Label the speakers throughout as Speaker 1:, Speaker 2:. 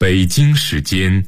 Speaker 1: 北京时间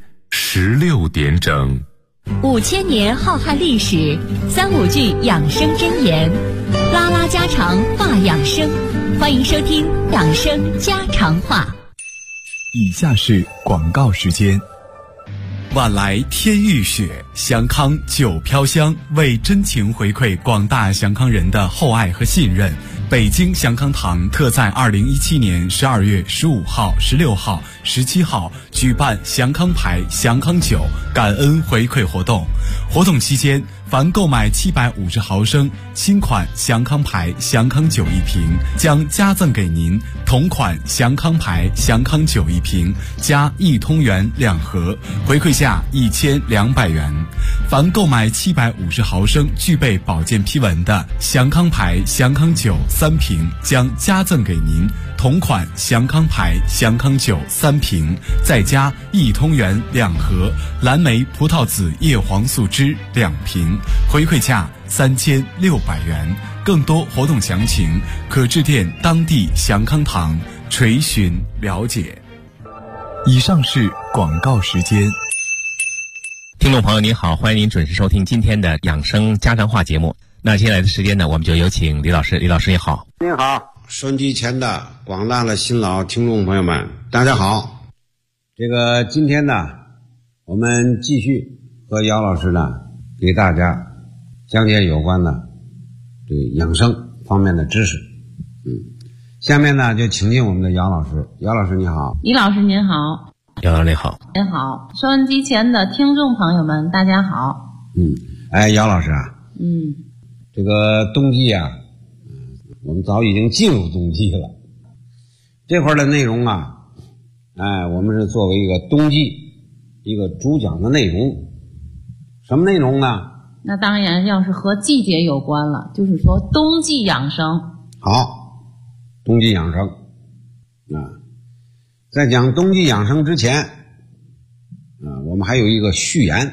Speaker 1: 16点整。
Speaker 2: 5000年浩瀚历史，35句养生箴言，拉拉家常话养生，欢迎收听养生家常话。
Speaker 3: 以下是广告时间。晚来天欲雪，祥康酒飘香，为真情回馈广大祥康人的厚爱和信任，北京祥康堂特在2017年12月15号、16号、17号举办祥康牌祥康酒感恩回馈活动。活动期间，凡购买750毫升新款祥康牌祥康酒一瓶，将加赠给您同款祥康牌祥康酒一瓶加1通元2盒，回馈价1200元。凡购买750毫升具备保健批文的祥康牌祥康酒3瓶，将加赠给您同款祥康牌祥康酒3瓶，再加1通元2盒蓝莓葡萄籽叶黄素汁2瓶，回馈价3600元。更多活动详情可致电当地祥康堂垂询了解。以上是广告时间。
Speaker 4: 听众朋友您好，欢迎您准时收听今天的养生家常话节目。那接下来的时间呢，我们就有请李老师。李老师你好。
Speaker 5: 您好，收音机前的广大的新老听众朋友们，大家好。今天呢，我们继续和姚老师呢，给大家讲解有关的这个养生方面的知识。下面呢，就请进我们的姚老师。姚老师你好。
Speaker 6: 李老师您好。
Speaker 4: 姚老师你好。
Speaker 6: 您好，收音机前的听众朋友们大家好。
Speaker 5: 姚老师啊，这个冬季啊，我们早已经进入冬季了。这块的内容啊，我们是作为一个冬季一个主讲的内容。什么内容呢？
Speaker 6: 那当然要是和季节有关了，就是说冬季养生。
Speaker 5: 好，冬季养生在讲冬季养生之前我们还有一个序言。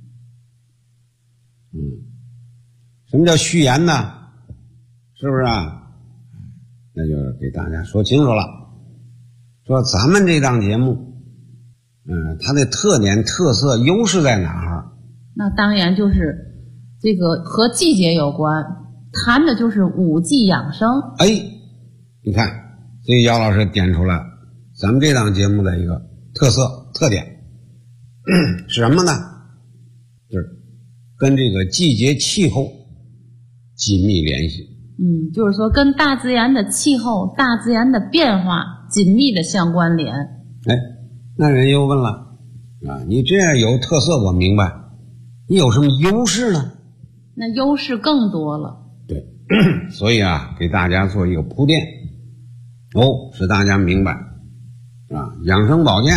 Speaker 5: 什么叫序言呢？是不是啊？那就给大家说清楚了。说咱们这档节目它的特点特色优势在哪儿？
Speaker 6: 那当然就是这个和季节有关，谈的就是五季养生。
Speaker 5: 你看这姚老师点出来咱们这档节目的一个特色特点是什么呢？就是跟这个季节气候紧密联系。
Speaker 6: 就是说跟大自然的气候、大自然的变化紧密的相关联。
Speaker 5: 那人又问了你这样有特色我明白，你有什么优势呢？
Speaker 6: 那优势更多了。
Speaker 5: 对所以给大家做一个铺垫使大家明白养生保健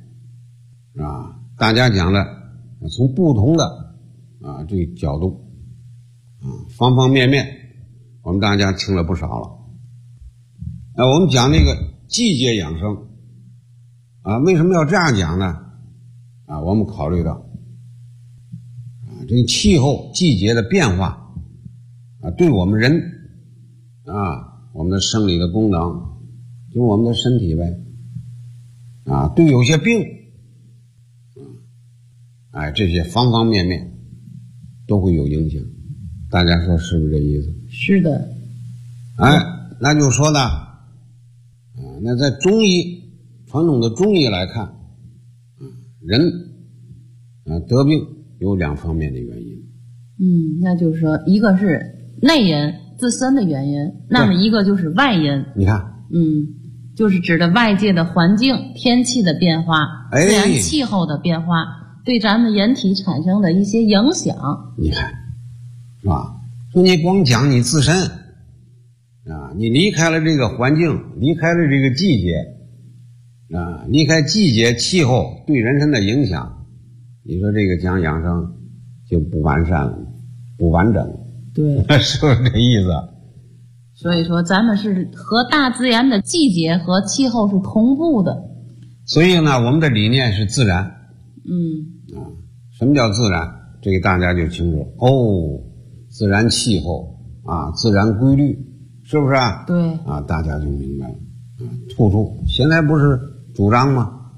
Speaker 5: 大家讲的从不同的这个角度方方面面我们大家听了不少了。我们讲那个季节养生为什么要这样讲呢？我们考虑到这个气候季节的变化对我们人我们的生理的功能，就是我们的身体呗对有些病这些方方面面都会有影响。大家说是不是这意思？
Speaker 6: 是的。
Speaker 5: 那就说呢那在中医传统的中医来看人得病有2方面的原因。
Speaker 6: 那就是说一个是内因自身的原因，那么一个就是外因。
Speaker 5: 你看
Speaker 6: 就是指的外界的环境天气的变化，自然气候的变化对咱们人体产生的一些影响。
Speaker 5: 你看是吧？说你光讲你自身你离开了这个环境，离开了这个季节离开季节气候对人身的影响，你说这个讲养生就不完善了，不完整。
Speaker 6: 对
Speaker 5: 是不是这意思？
Speaker 6: 所以说咱们是和大自然的季节和气候是同步的。
Speaker 5: 所以呢我们的理念是自然。什么叫自然？这个大家就清楚自然气候自然规律，是不是
Speaker 6: 对
Speaker 5: 大家就明白了。处处现在不是主张吗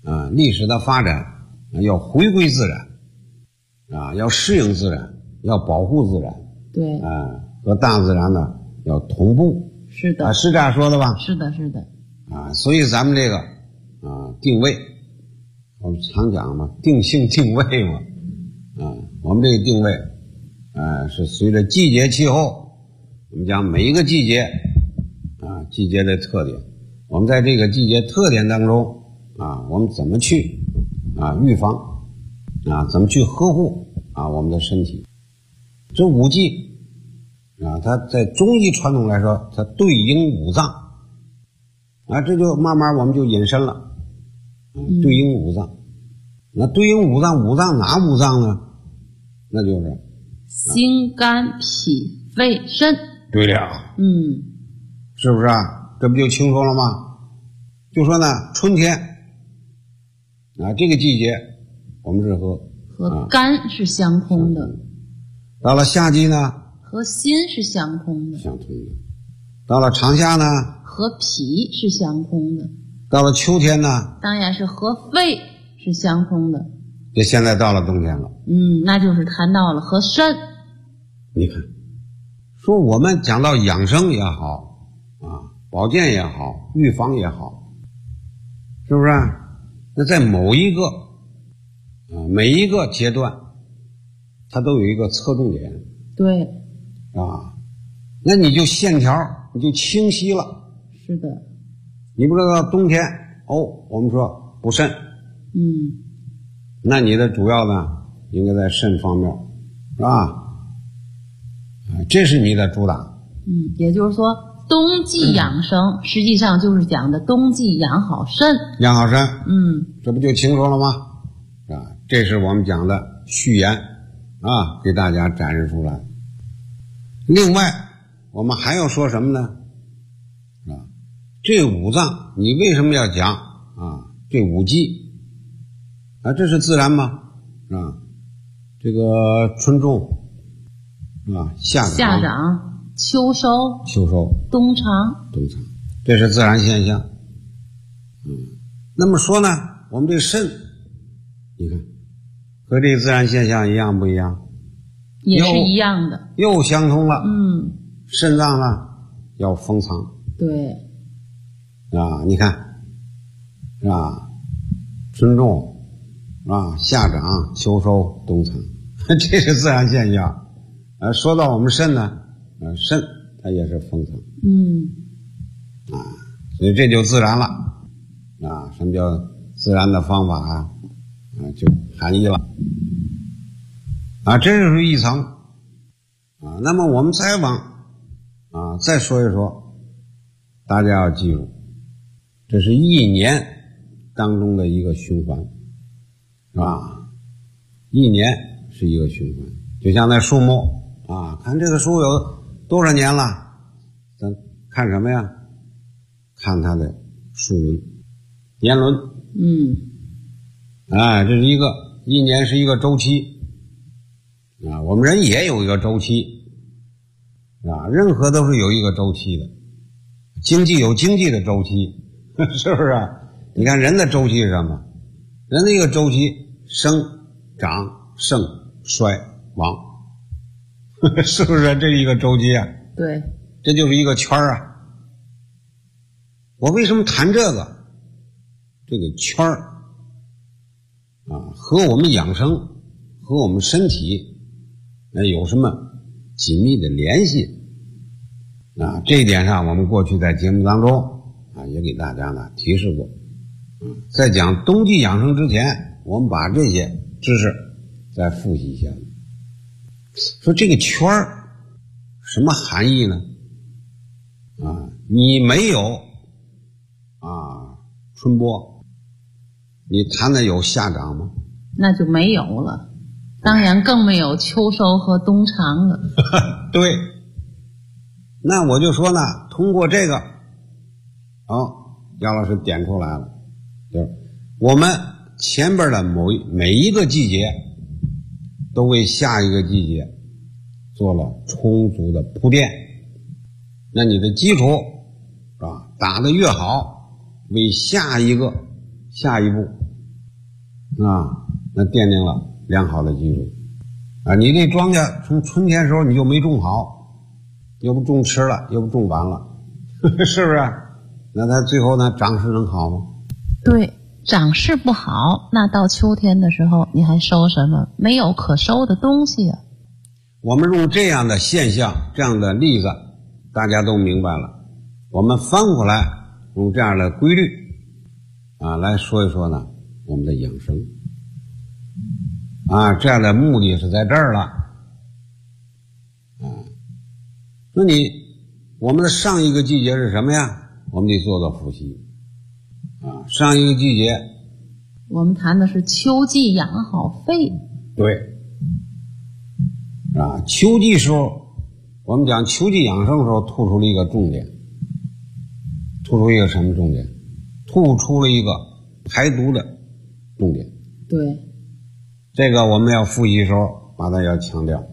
Speaker 5: 历史的发展要回归自然要适应自然，要保护自然，
Speaker 6: 对
Speaker 5: 和大自然呢要同步。
Speaker 6: 是的
Speaker 5: 是这样说的吧？
Speaker 6: 是的是的
Speaker 5: 所以咱们这个定位，我们常讲嘛，定性定位嘛我们这个定位是随着季节气候，我们讲每一个季节季节的特点，我们在这个季节特点当中我们怎么去预防怎么去呵护我们的身体。这5季它在中医传统来说，它对应五脏这就慢慢我们就引申了对应五脏。那对应五脏，五脏哪五脏呢？那就是
Speaker 6: 心肝脾肺肾。
Speaker 5: 对了是不是这不就清楚了吗？就说呢，春天这个季节我们是和
Speaker 6: 肝是相通的，
Speaker 5: 到了夏季呢
Speaker 6: 和心是相通的，
Speaker 5: 到了长夏呢
Speaker 6: 和脾是相通的，
Speaker 5: 到了秋天呢
Speaker 6: 当然是和肺是相通的。
Speaker 5: 这现在到了冬天了
Speaker 6: 那就是谈到了和肾。
Speaker 5: 你看说我们讲到养生也好保健也好，预防也好，是不是那在某一个每一个阶段它都有一个侧重点。
Speaker 6: 对
Speaker 5: 那你就线条你就清晰了。
Speaker 6: 是的。
Speaker 5: 你不知道冬天我们说补肾那你的主要呢应该在肾方面是吧这是你的主打。
Speaker 6: 也就是说冬季养生实际上就是讲的冬季养好肾。
Speaker 5: 养好肾这不就清楚了吗？这是我们讲的序言给大家展示出来。另外我们还要说什么呢？这五脏你为什么要讲这5季这是自然吗？这个春种夏
Speaker 6: 长秋收冬藏
Speaker 5: 这是自然现象。那么说呢，我们这肾你看和这个自然现象一样不一样？
Speaker 6: 也是一样的，
Speaker 5: 又相通了。肾脏呢要封藏。
Speaker 6: 对
Speaker 5: 你看春种夏长秋收冬藏这是自然现象。说到我们肾呢肾它也是封藏。所以这就自然了。什么叫自然的方法就含义了。这就是一层。那么我们再往再说一说，大家要记住，这是一年当中的一个循环，是吧？一年是一个循环，就像那树木看这个树有多少年了，咱看什么呀？看它的树轮、年轮。这是一年是一个周期我们人也有一个周期任何都是有一个周期的。经济有经济的周期，是不是你看人的周期是什么？人的一个周期生长盛衰亡是不是这一个周期
Speaker 6: 对，
Speaker 5: 这就是一个圈我为什么谈这个圈和我们养生和我们身体有什么紧密的联系这一点上我们过去在节目当中也给大家呢提示过。在讲冬季养生之前，我们把这些知识再复习一下。说这个圈什么含义呢？你没有春播，你谈的有夏长吗？
Speaker 6: 那就没有了，当然更没有秋收和冬藏了。
Speaker 5: 对，那我就说呢，通过这个姚老师点出来了，就是我们前边的每一个季节都为下一个季节做了充足的铺垫。那你的基础打得越好，为下一步那奠定了良好的基础你这庄稼从春天时候你就没种好，又不种吃了，又不种完了是不是？那它最后呢长势能好吗？
Speaker 6: 对，长势不好，那到秋天的时候你还收什么？没有可收的东西啊。
Speaker 5: 我们用这样的现象，这样的例子，大家都明白了。我们翻过来用这样的规律来说一说呢我们的养生这样的目的是在这儿了那我们的上一个季节是什么呀？我们得做做复习上一个季节
Speaker 6: 我们谈的是秋季养好肺。
Speaker 5: 对秋季时候我们讲秋季养生的时候突出了一个重点，突出一个什么重点？突出了一个排毒的重点。
Speaker 6: 对，
Speaker 5: 这个我们要复习的时候把它要强调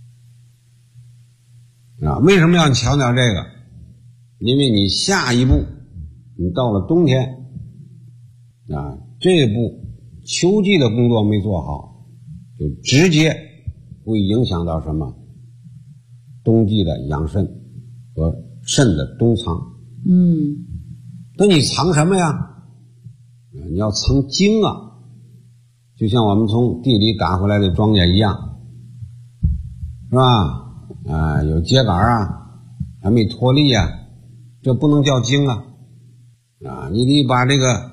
Speaker 5: 为什么要强调这个？因为你下一步你到了冬天这一步秋季的工作没做好，就直接会影响到什么？冬季的养肾和肾的冬藏。那你藏什么呀？你要藏精就像我们从地里打回来的庄稼一样，是吧？有秸秆还没脱粒这不能叫精你得把这个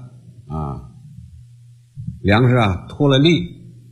Speaker 5: 粮食脱了粒，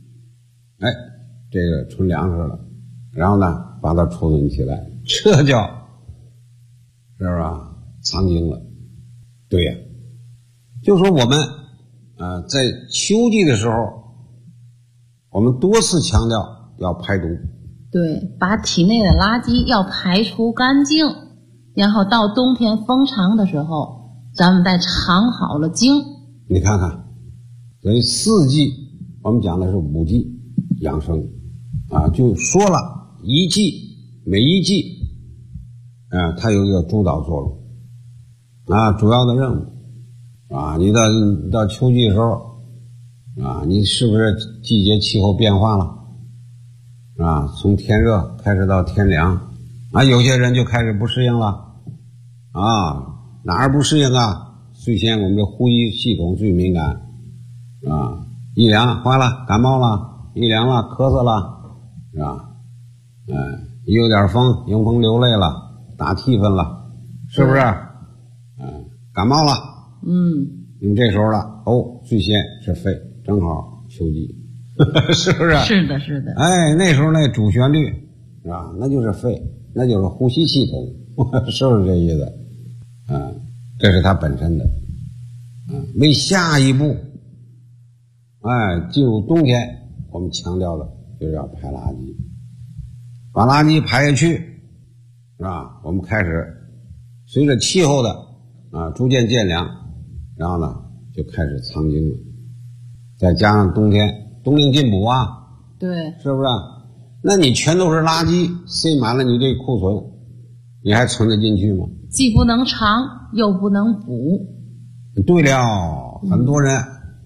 Speaker 5: 这个纯粮食了，然后呢把它储存起来，这叫是吧？藏精了。对呀，就说我们在秋季的时候我们多次强调要排毒。
Speaker 6: 对，把体内的垃圾要排除干净，然后到冬天风长的时候咱们再藏好了精。你
Speaker 5: 看看，所以四季我们讲的是5季养生就说了一季每一季它有一个主导作用主要的任务你到秋季的时候你是不是季节气候变化了从天热开始到天凉有些人就开始不适应了哪儿不适应最先我们的呼吸系统最敏感一凉坏了，感冒了，一凉了咳嗽了，是吧？一有点风迎风流泪了，打气氛了，是不是？感冒了，你这时候了最先是肺，正好秋季是不是？
Speaker 6: 是的是的。
Speaker 5: 那时候那主旋律是吧？那就是肺，那就是呼吸系统是不是这意思？这是它本身的为下一步进入冬天我们强调的就是要排垃圾，把垃圾排下去是吧？我们开始随着气候的逐渐渐凉，然后呢就开始藏精了，再加上冬令进补
Speaker 6: 对，
Speaker 5: 是不是？那你全都是垃圾塞满了你这库存，你还存得进去吗？
Speaker 6: 既不能藏又不能补。
Speaker 5: 对了，很多人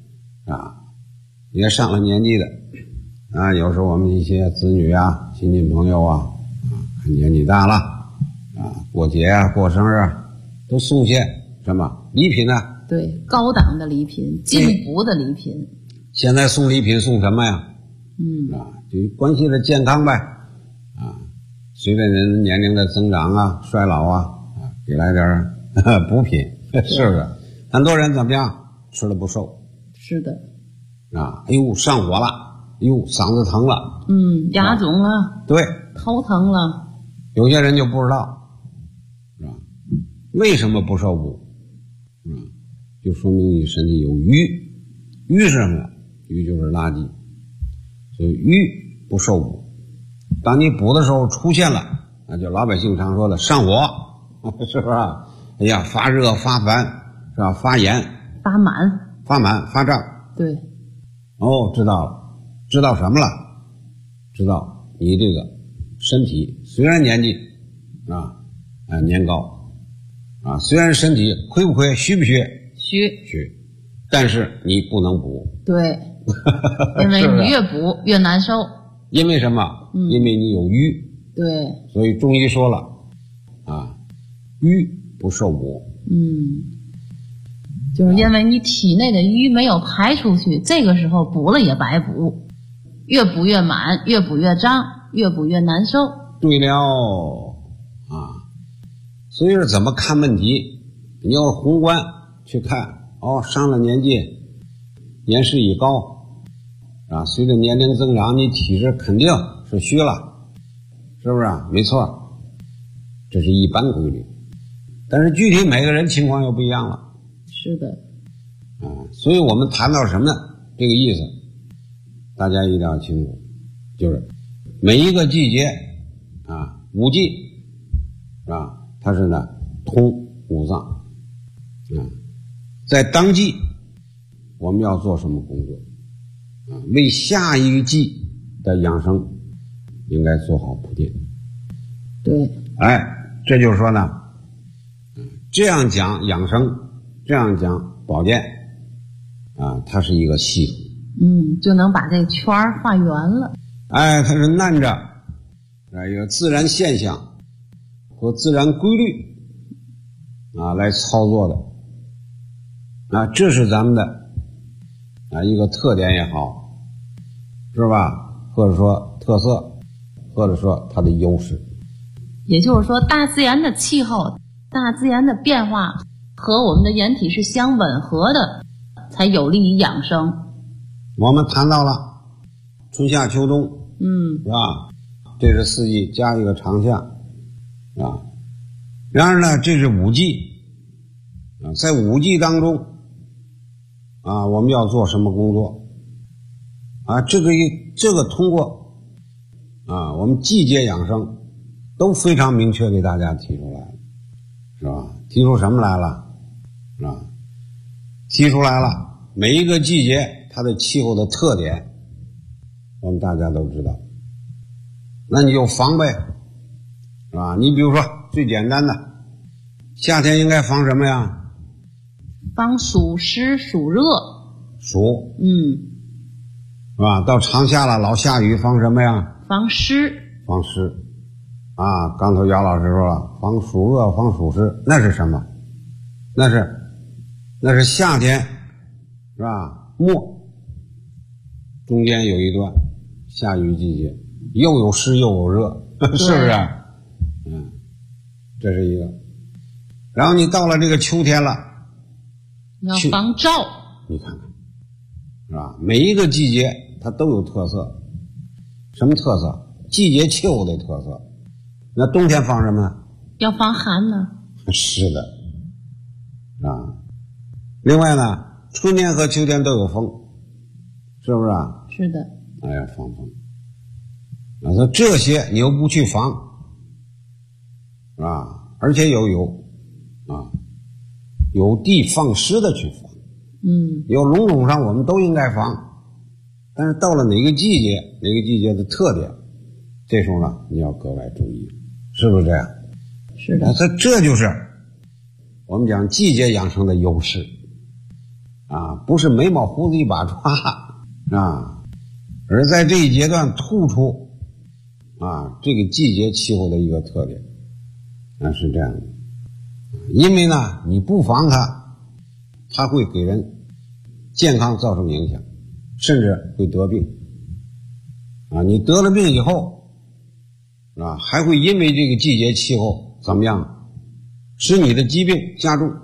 Speaker 5: 也上了年纪的有时候我们一些子女亲戚朋友看年纪大了过节过生日都送些什么礼品呢？
Speaker 6: 对，高档的礼品，进补的礼品。
Speaker 5: 现在送礼品送什么呀？就关系着健康呗随着人年龄的增长衰老给来点补品是不是？很多人怎么样吃了不瘦？
Speaker 6: 是的
Speaker 5: 上火了，嗓子疼了，
Speaker 6: 牙肿了，
Speaker 5: 对，
Speaker 6: 头疼了。
Speaker 5: 有些人就不知道是吧？为什么不受补就说明你身体有瘀。瘀是什么呀？瘀就是垃圾，所以瘀不受补。当你补的时候出现了那就老百姓常说的上火是不是？发热发烦是吧？发炎
Speaker 6: 发满
Speaker 5: 发胀。对，知道了，知道什么了？知道你这个身体虽然年纪年高虽然身体亏不亏虚不虚？
Speaker 6: 虚，
Speaker 5: 但是你不能补。
Speaker 6: 对， 因为你越补越难受。
Speaker 5: 因为什么？因为你有瘀。
Speaker 6: 对，
Speaker 5: 所以中医说了啊，瘀不受补。
Speaker 6: 就是因为你体内的瘀没有排出去，这个时候补了也白补，越补越满，越补越胀，越补越难受。
Speaker 5: 对了啊，所以说怎么看问题？你要是宏观去看，上了年纪，年事已高啊，随着年龄增长，你体质肯定是虚了，是不是啊？没错，这是一般规律。但是具体每个人情况又不一样了。
Speaker 6: 是的，
Speaker 5: 所以我们谈到什么呢？这个意思，大家一定要清楚，就是每一个季节五季它是呢通五脏在当季我们要做什么工作为下一季的养生应该做好铺垫。
Speaker 6: 对，
Speaker 5: 这就是说呢，这样讲养生，这样讲保健它是一个系统，
Speaker 6: 就能把这圈画圆了。
Speaker 5: 它是按着一个自然现象和自然规律来操作的这是咱们的一个特点也好，是吧？或者说特色，或者说它的优势。
Speaker 6: 也就是说，大自然的气候、大自然的变化和我们的人体是相吻合的，才有利于养生。
Speaker 5: 我们谈到了春夏秋冬，是吧？这是四季加一个长夏然而呢，这是五季在五季当中我们要做什么工作这个通过我们季节养生都非常明确给大家提出来了，是吧？提出什么来了提出来了每一个季节它的气候的特点，我们大家都知道，那你就防呗，是吧？你比如说最简单的，夏天应该防什么呀？
Speaker 6: 防暑湿暑热。
Speaker 5: 暑，是吧？到长夏了，老下雨，防什么呀？
Speaker 6: 防湿。
Speaker 5: 防湿刚才姚老师说了，防暑热，防暑湿，那是什么？那是夏天，是吧？末中间有一段下雨季节，又有湿又有热，是不是？这是一个。然后你到了这个秋天了，
Speaker 6: 你要防燥。
Speaker 5: 你看看，是吧？每一个季节它都有特色。什么特色？季节气候的特色。那冬天防什么呢？
Speaker 6: 要防寒呢。
Speaker 5: 是的，另外呢，春天和秋天都有风，是不是啊？
Speaker 6: 是的。
Speaker 5: 要防风。那这些你又不去防，是吧？而且有的放矢的去防。有笼统上我们都应该防，但是到了哪个季节的特点，这时候呢你要格外注意，是不是这样？
Speaker 6: 是的。
Speaker 5: 这就是我们讲季节养生的优势不是眉毛胡子一把抓而在这一阶段突出这个季节气候的一个特点是这样的。因为呢你不防它会给人健康造成影响，甚至会得病你得了病以后还会因为这个季节气候怎么样，使你的疾病加重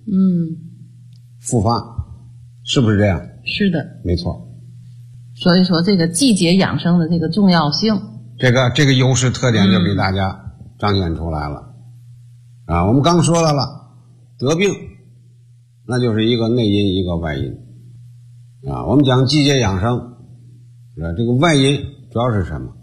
Speaker 5: 复发，是不是这样？是的，没错。
Speaker 6: 所以说这个季节养生的这个重要性，
Speaker 5: 这个优势特点就给大家彰显出来了我们刚说到了得病，那就是一个内因一个外因我们讲季节养生这个外因主要是什么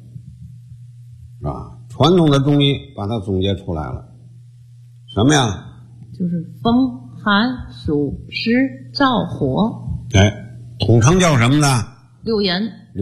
Speaker 5: 传统的中医把它总结出来了，什么呀？
Speaker 6: 就是风寒暑湿燥火，
Speaker 5: 统称叫什么呢？
Speaker 6: 六淫。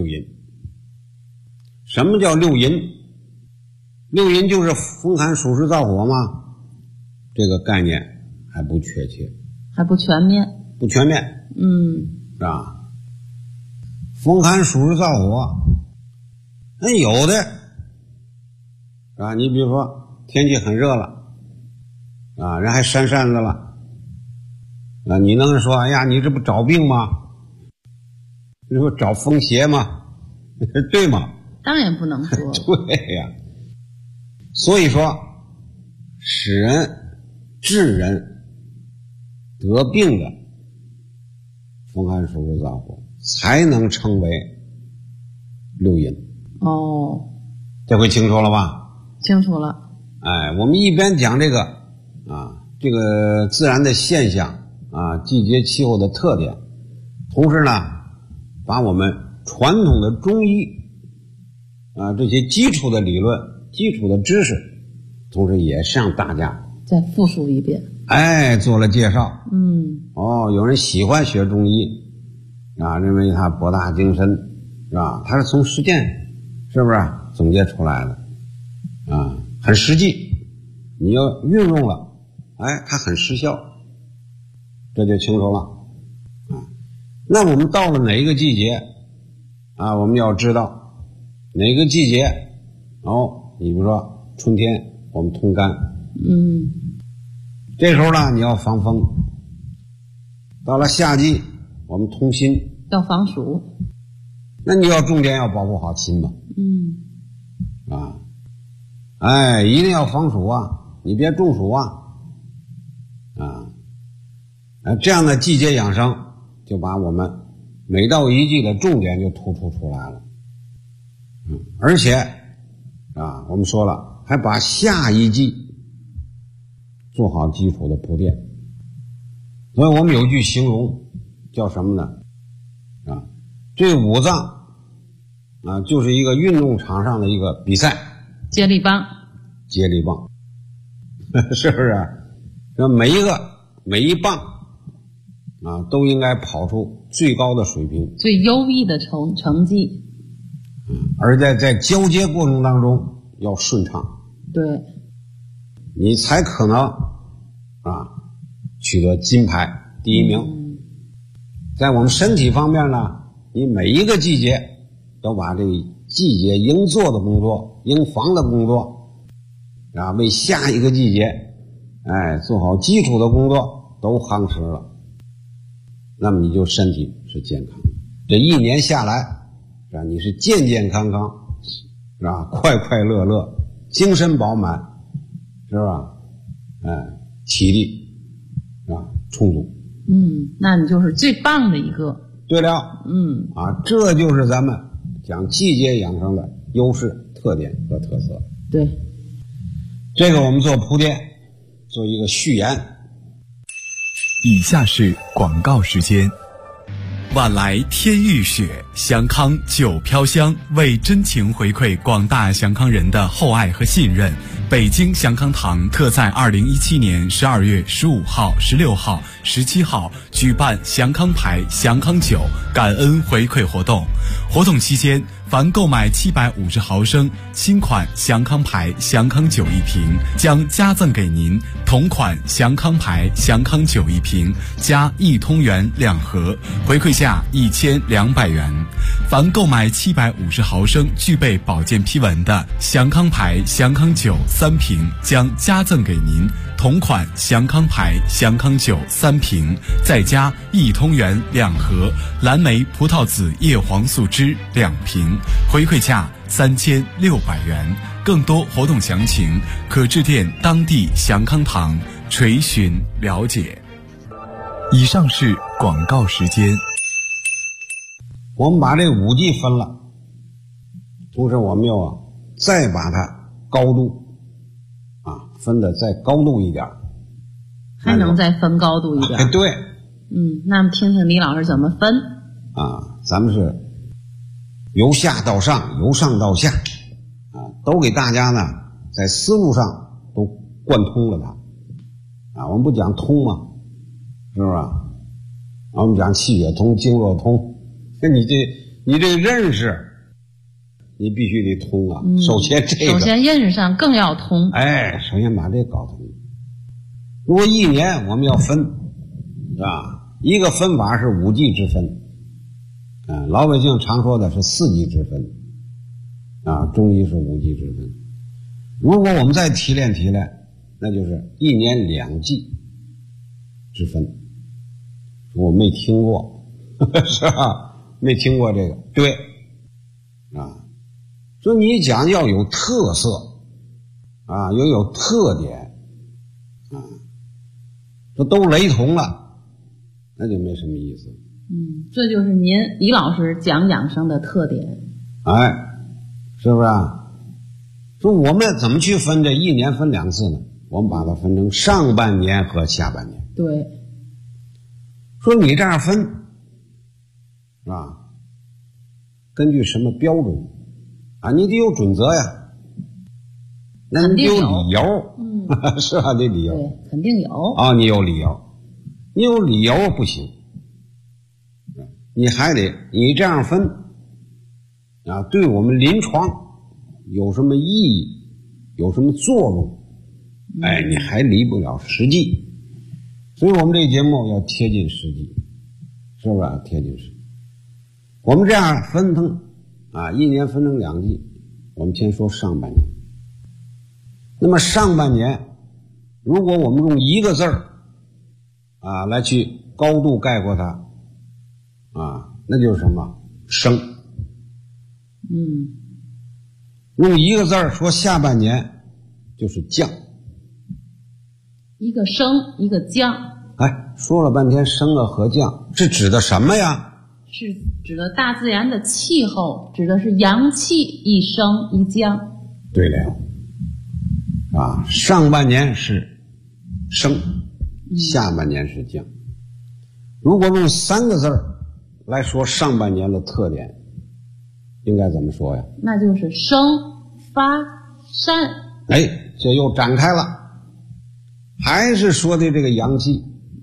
Speaker 5: 什么叫六淫？六淫就是风寒暑湿燥火吗？这个概念还不确切，
Speaker 6: 还不全面，
Speaker 5: 是吧？ 风寒暑日燥火，那有的是吧？你比如说天气很热了啊，人还扇扇子了啊，你能说哎呀你这不找病吗？你说找风邪吗？对吗？
Speaker 6: 当然不能说。
Speaker 5: 对呀，所以说使人治人得病的风寒暑日燥火才能称为六淫。
Speaker 6: 哦，
Speaker 5: 这回清楚了吧？
Speaker 6: 清楚了。
Speaker 5: 哎，我们一边讲这个啊，这个自然的现象啊，季节气候的特点，同时呢，把我们传统的中医啊这些基础的理论、基础的知识，同时也向大家
Speaker 6: 再复述一遍。
Speaker 5: 哎，做了介绍。
Speaker 6: 哦，
Speaker 5: 有人喜欢学中医啊，认为它博大精深，是吧？它是从实践，是不是总结出来的啊？很实际，你要运用了，哎，它很实效，这就清楚了啊。那我们到了哪一个季节啊？我们要知道哪个季节你比如说春天我们通肝，这时候呢你要防风。到了夏季我们通心，
Speaker 6: 要防暑。
Speaker 5: 那你要重点要保护好心嘛。一定要防暑啊，你别中暑啊。这样的季节养生就把我们每到一季的重点就突出出来了。而且我们说了，还把下一季做好基础的铺垫。所以我们有句形容叫什么呢？这五脏就是一个运动场上的一个比赛，
Speaker 6: 接力棒，
Speaker 5: 是不是？这每一棒都应该跑出最高的水平，
Speaker 6: 最优异的成绩。
Speaker 5: 而在交接过程当中要顺畅，
Speaker 6: 对，
Speaker 5: 你才可能取得金牌第一名。在我们身体方面呢，你每一个季节都把这个季节应做的工作、应防的工作为下一个季节做好基础的工作都夯实了，那么你就身体是健康的。这一年下来你是健健康康，快快乐乐，精神饱满，是吧？体力充足。
Speaker 6: 那你就是最棒的一个。
Speaker 5: 对了，这就是咱们讲季节养生的优势、特点和特色。
Speaker 6: 对，
Speaker 5: 这个我们做铺垫，做一个序言。
Speaker 3: 以下是广告时间。晚来天欲雪，祥康久飘香。为真情回馈广大祥康人的厚爱和信任，北京祥康堂特在2017年12月15号、16号、17号举办祥康牌、祥康酒感恩回馈活动。活动期间，凡购买750毫升新款祥康牌、祥康酒一瓶，将加赠给您同款祥康牌、祥康酒一瓶加1通元2盒，回馈价1200元。凡购买750毫升具备保健批文的祥康牌、祥康酒3瓶，将加赠给您同款祥康牌、祥康酒3瓶，再加1通元2盒蓝莓葡萄籽叶黄素汁2瓶，回馈价3600元。更多活动详情可致电当地祥康堂垂询了解。以上是广告时间。
Speaker 5: 我们把这五季分了，同时我们要再把它高度分的再高度一点，
Speaker 6: 还能再分高度一点。
Speaker 5: 对，
Speaker 6: 那么听听李老师怎么分
Speaker 5: 咱们是由下到上，由上到下都给大家呢在思路上都贯通了它我们不讲通吗？是不是我们讲气血通、经络通，你这认识你必须得通首先
Speaker 6: 首先认识上更要通。
Speaker 5: 首先把这搞通。如果一年我们要分一个分法是5季之分老百姓常说的是4季之分中医是5季之分。如果我们再提炼，那就是1年2季之分。我没听过是吧？没听过这个。对说你讲要有特色要有特点说都雷同了，那就没什么意思。
Speaker 6: 这就是您李老师讲养生的特点。
Speaker 5: 是不是说我们怎么去分这1年分2次呢？我们把它分成上半年和下半年。
Speaker 6: 对，
Speaker 5: 说你这样分根据什么标准你得有准则呀，那你得有理由是吧？得理由。
Speaker 6: 对，肯定有
Speaker 5: 你有理由，你有理由不行，你还得你这样分对我们临床有什么意义，有什么作用，你还离不了实际。所以我们这个节目要贴近实际，是不是贴近实际？我们这样分成1年分成2季，我们先说上半年。那么上半年如果我们用一个字来去高度概括它那就是什么？生。用一个字说下半年就是降。
Speaker 6: 一个升一个降。
Speaker 5: 说了半天升了和降，是指的什么呀？
Speaker 6: 是指的大自然的气候，指的是阳气一升一降。
Speaker 5: 对了上半年是升，下半年是降。如果用3个字来说上半年的特点，应该怎么说呀？那
Speaker 6: 就是生发散。
Speaker 5: 这又展开了，还是说的这个阳气。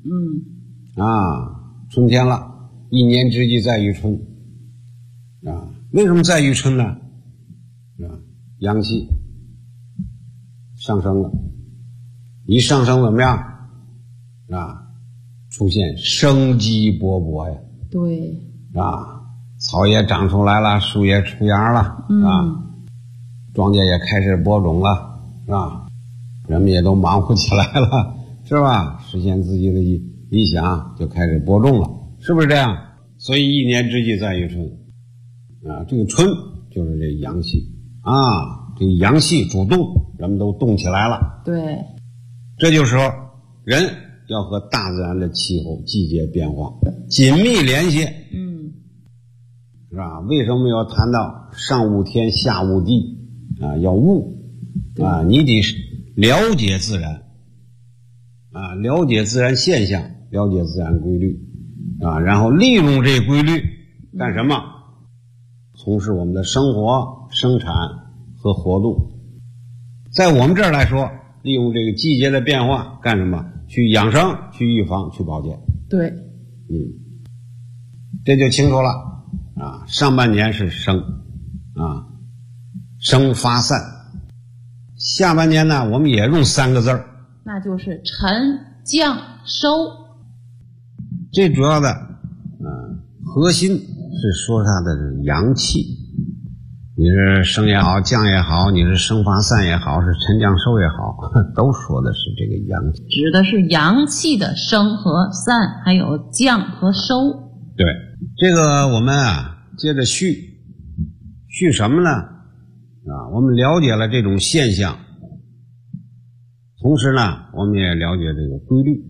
Speaker 5: 春天了，1年之计在于春为什么在于春呢？阳气上升了，一上升怎么样出现生机勃勃呀。
Speaker 6: 对
Speaker 5: 草也长出来了，树也出芽了庄稼也开始播种了人们也都忙活起来了，是吧？实现自己的理想就开始播种了，是不是这样？所以1年之计在于春这个春就是这阳气这个阳气主动，人们都动起来了。
Speaker 6: 对，
Speaker 5: 这就是说人要和大自然的气候季节变化紧密联系是吧？为什么要谈到上悟天下悟地要悟你得了解自然了解自然现象，了解自然规律然后利用这规律干什么？从事我们的生活、生产和活动。在我们这儿来说，利用这个季节的变化干什么？去养生、去预防、去保健。
Speaker 6: 对，
Speaker 5: 这就清楚了上半年是生生发散，下半年呢我们也用3个字
Speaker 6: 那就是沉降收。
Speaker 5: 最主要的核心是说它的是阳气，你是升也好，降也好，你是生发散也好，是沉降收也好，都说的是这个阳气，
Speaker 6: 指的是阳气的升和散，还有降和收。
Speaker 5: 对，这个我们接着续什么呢？我们了解了这种现象，同时呢我们也了解这个规律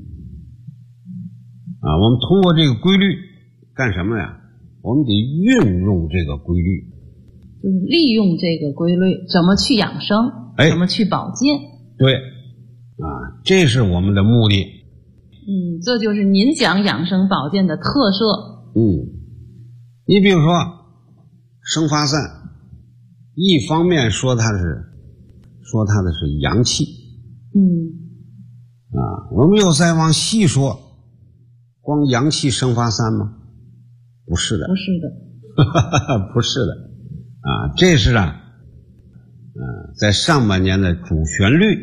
Speaker 5: 我们通过这个规律干什么呀？我们得运用这个规律，
Speaker 6: 就是利用这个规律怎么去养生怎么去保健。
Speaker 5: 对这是我们的目的。
Speaker 6: 这就是您讲养生保健的特色。
Speaker 5: 你比如说生发散，一方面说它的是阳气我们又再往细说，光阳气生发散吗？不是的，
Speaker 6: 不是的
Speaker 5: 不是的这是在上半年的主旋律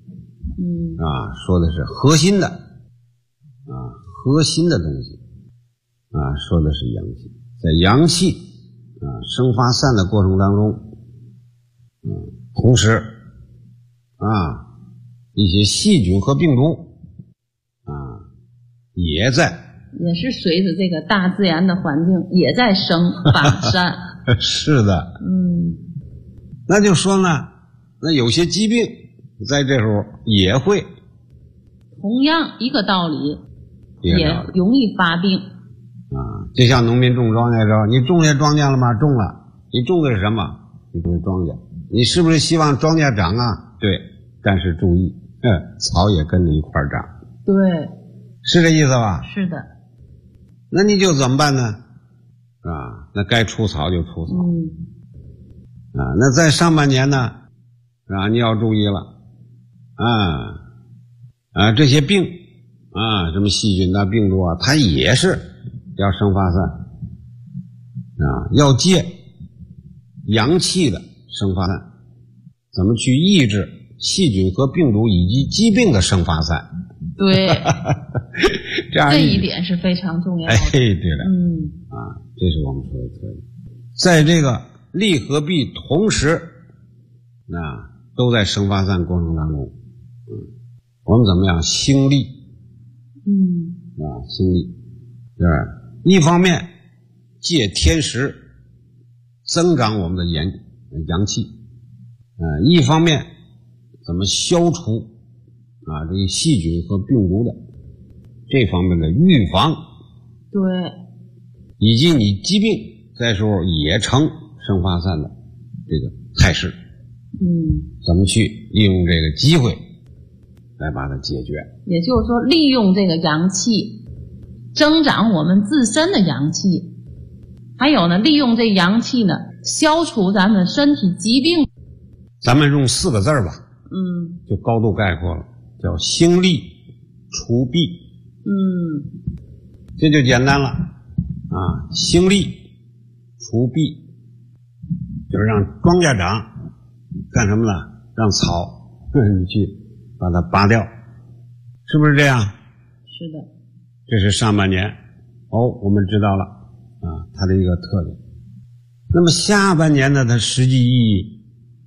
Speaker 5: 说的是核心的核心的东西说的是阳气。 在阳气生发散的过程当中，同时一些细菌和病毒也
Speaker 6: 是随着这个大自然的环境也在生发散。
Speaker 5: 是的，那就说呢，那有些疾病在这时候也会，
Speaker 6: 同样一个道理，也容易发病。
Speaker 5: 就像农民种庄稼的时候，你种下庄稼了吗？种了。你种的是什么？你种的庄稼。你是不是希望庄稼长啊？对，但是注意，草也跟着一块长。
Speaker 6: 对，
Speaker 5: 是这意思吧？
Speaker 6: 是的。
Speaker 5: 那你就怎么办呢？那该除草就除草。那在上半年呢，你要注意了，这些病什么细菌啊、病毒啊，它也是要生发散，要借阳气的生发散，怎么去抑制细菌和病毒以及疾病的生发散？
Speaker 6: 对，
Speaker 5: 这
Speaker 6: 一点是非常重要的。
Speaker 5: 对了，这是我们说的特点。在这个利和弊同时，都在生发散过程当中，我们怎么样兴利？兴利，一方面借天时增长我们的阳气，一方面怎么消除这个细菌和病毒的这方面的预防，
Speaker 6: 对，
Speaker 5: 以及你疾病在时候也成生发散的这个态势，怎么去利用这个机会来把它解决？
Speaker 6: 也就是说，利用这个阳气增长我们自身的阳气，还有呢，利用这阳气呢消除咱们身体疾病。
Speaker 5: 咱们用4个字吧，就高度概括了，叫兴利除弊。这就简单了兴利除弊，就是让庄稼长干什么呢？让草你去把它拔掉，是不是这样？
Speaker 6: 是的。
Speaker 5: 这是上半年我们知道了它的一个特点。那么下半年呢，它实际意义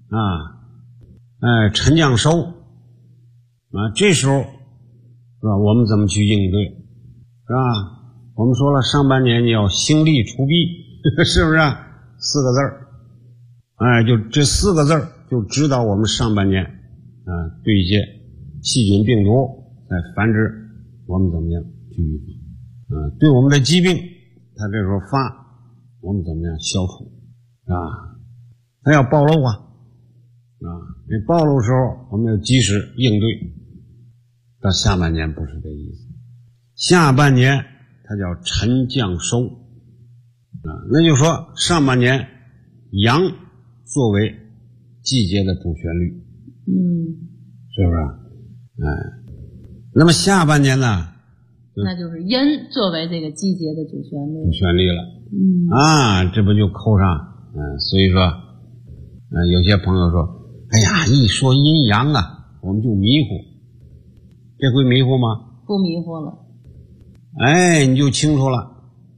Speaker 5: 沉降收这时候是吧？我们怎么去应对？是吧？我们说了，上半年你要兴利除弊，是不是？4个字儿，就这4个字儿就指导我们上半年对一些细菌病毒在繁殖，我们怎么样去预防？对我们的疾病，它这时候发，我们怎么样消除？它要暴露这暴露的时候，我们要及时应对。到下半年不是这意思，下半年它叫沉降收那就说上半年阳作为季节的主旋律，是不是？那么下半年呢？
Speaker 6: 那就是阴作为这个季节的主旋律
Speaker 5: 了。这不就扣上？所以说，有些朋友说，哎呀，一说阴阳我们就迷糊。这回迷糊吗？
Speaker 6: 不迷糊了。
Speaker 5: 你就清楚了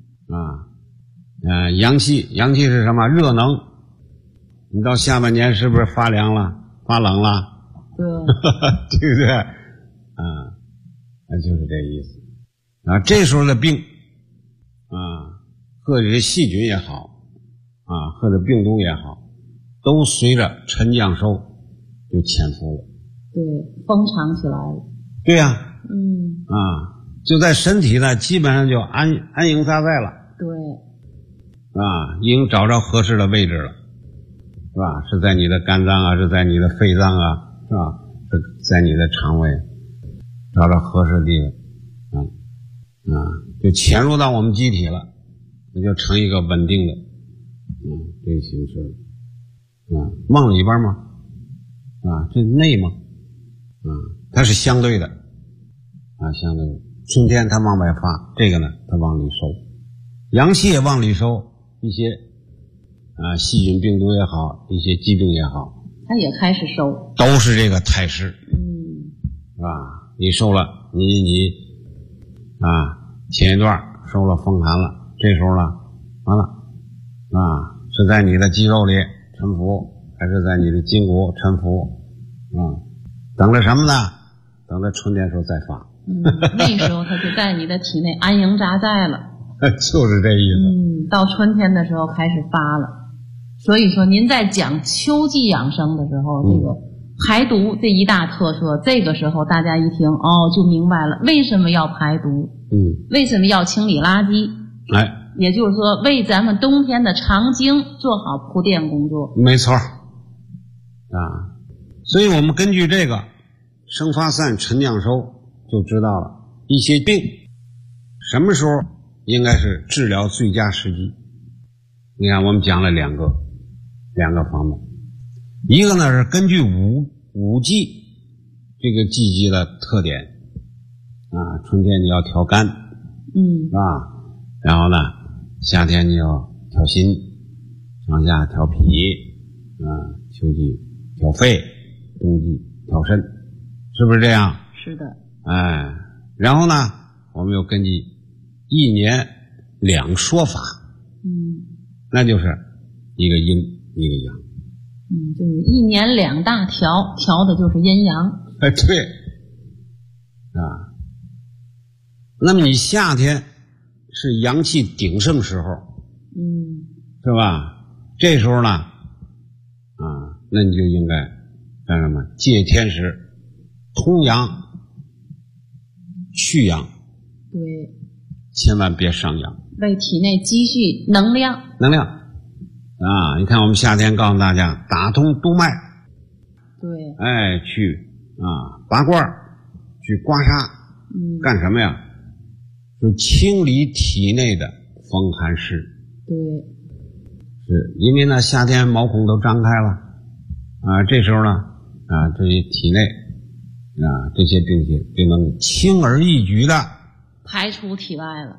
Speaker 5: 阳气是什么？热能。你到下半年是不是发凉了、发冷了？
Speaker 6: 对，
Speaker 5: 对不对？那就是这意思。这时候的病或者是细菌也好或者病毒也好，都随着沉降收就潜伏了。
Speaker 6: 对，封藏起来了。
Speaker 5: 对呀。就在身体呢，基本上就安营扎寨了。
Speaker 6: 对。
Speaker 5: 已经找着合适的位置了，是吧？是在你的肝脏是在你的肺脏是吧？是在你的肠胃，找着合适的地方，就潜入到我们机体了，那就成一个稳定的，这个形式往里边吗？这内吗？它是相对的，相对的。春天它往外发，这个呢它往里收，阳气也往里收，一些细菌病毒也好，一些疾病也好，
Speaker 6: 它也开始收，
Speaker 5: 都是这个态势，是吧？你收了，你前一段收了风寒了，这时候呢完了啊，是在你的肌肉里沉浮，还是在你的筋骨沉浮等着什么呢？等着春天时候再发。
Speaker 6: 那时候它就在你的体内安营扎寨了。
Speaker 5: 就是这意思。
Speaker 6: 到春天的时候开始发了。所以说您在讲秋季养生的时候，这个排毒这一大特色，这个时候大家一听就明白了为什么要排毒，为什么要清理垃圾。也就是说为咱们冬天的肠经做好铺垫工作。
Speaker 5: 没错所以我们根据这个生发散沉降收就知道了一些病什么时候应该是治疗最佳时机。你看我们讲了两个方面，一个呢是根据五季这个季节的特点春天你要调肝然后呢夏天你要调心，上下调脾秋季调肺，冬季调肾，是不是这样？
Speaker 6: 是的。
Speaker 5: 然后呢我们又根据一年两说法，那就是一个阴一个阳，
Speaker 6: 就是一年两大调的就是阴阳。
Speaker 5: 对那么你夏天是阳气鼎盛时候，是吧？这时候呢那你就应该干什么？借天时通阳去阳，
Speaker 6: 对，
Speaker 5: 千万别伤阳，
Speaker 6: 为体内积蓄能量
Speaker 5: 你看我们夏天告诉大家打通督脉，
Speaker 6: 对，
Speaker 5: 去拔罐去刮痧，干什么呀？就清理体内的风寒湿。
Speaker 6: 对，
Speaker 5: 是因为呢夏天毛孔都张开了这时候呢这些体内这些病邪就能轻而易举的
Speaker 6: 排出体外了。